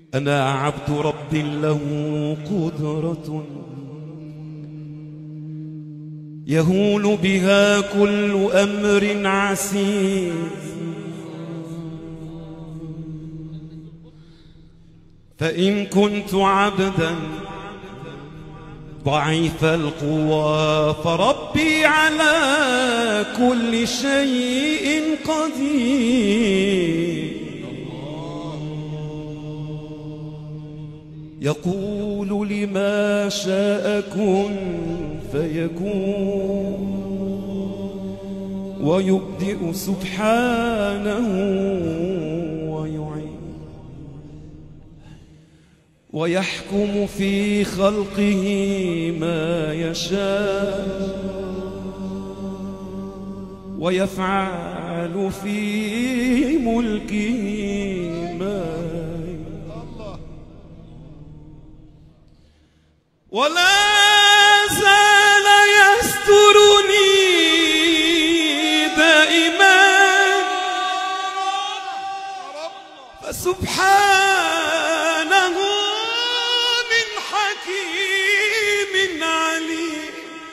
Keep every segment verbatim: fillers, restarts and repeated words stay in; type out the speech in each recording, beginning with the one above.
أنا عبد رب له قدرة يهول بها كل أمر عسير، فإن كنت عبدا ضعيف القوى فربي على كل شيء قدير. يقول لما شاء كن فيكون، ويبدئ سبحانه ويعيد، ويحكم في خلقه ما يشاء، ويفعل في ملكه ما ولا زال يسترني دائما، فسبحانه من حكيم عليم.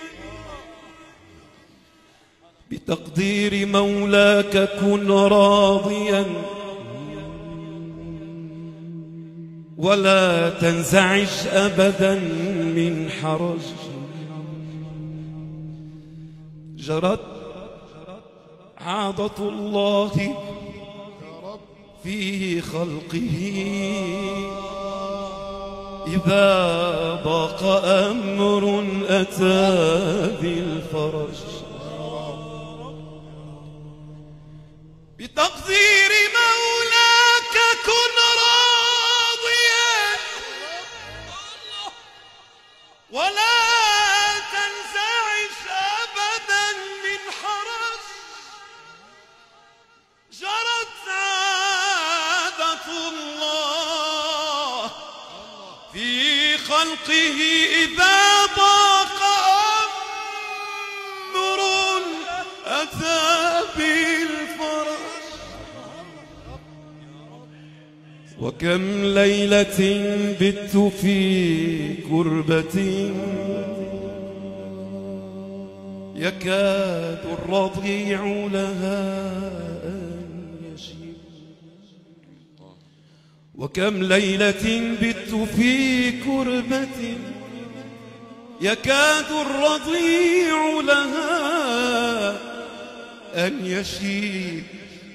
بتقدير مولاك كن راضيا ولا تنزعج أبدا من حرج. جرت عادة الله في خلقه إذا ضاق أمر أتى بالفرج. بتقدير مولاك كن ولا تنزعج أبدا من حرج. جرت عادة الله في خلقه إذا ضاق أمر أتى بالفرج. وكم ليلة بت في كربة يكاد الرضيع لها أن يشيب. وكم ليلة بت في كربة يكاد الرضيع لها أن يشيب.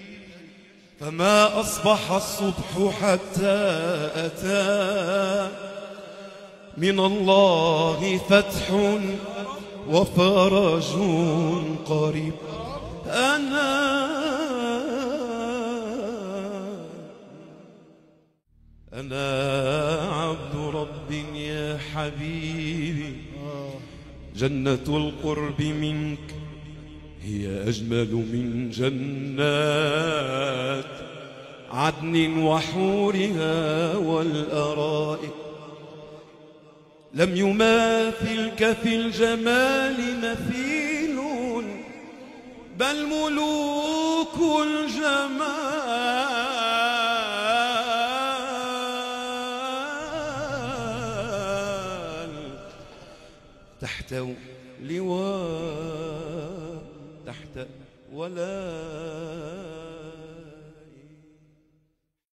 فما أصبح الصبح حتى أتى من الله فتح وفرج قريب. أنا أنا عبد رب يا حبيبي، جنة القرب منك هي أجمل من جنات عدن وحورها والأرائك. لم يماثلك في الجمال مثيل، بل ملوك الجمال تحت لواء تحت ولا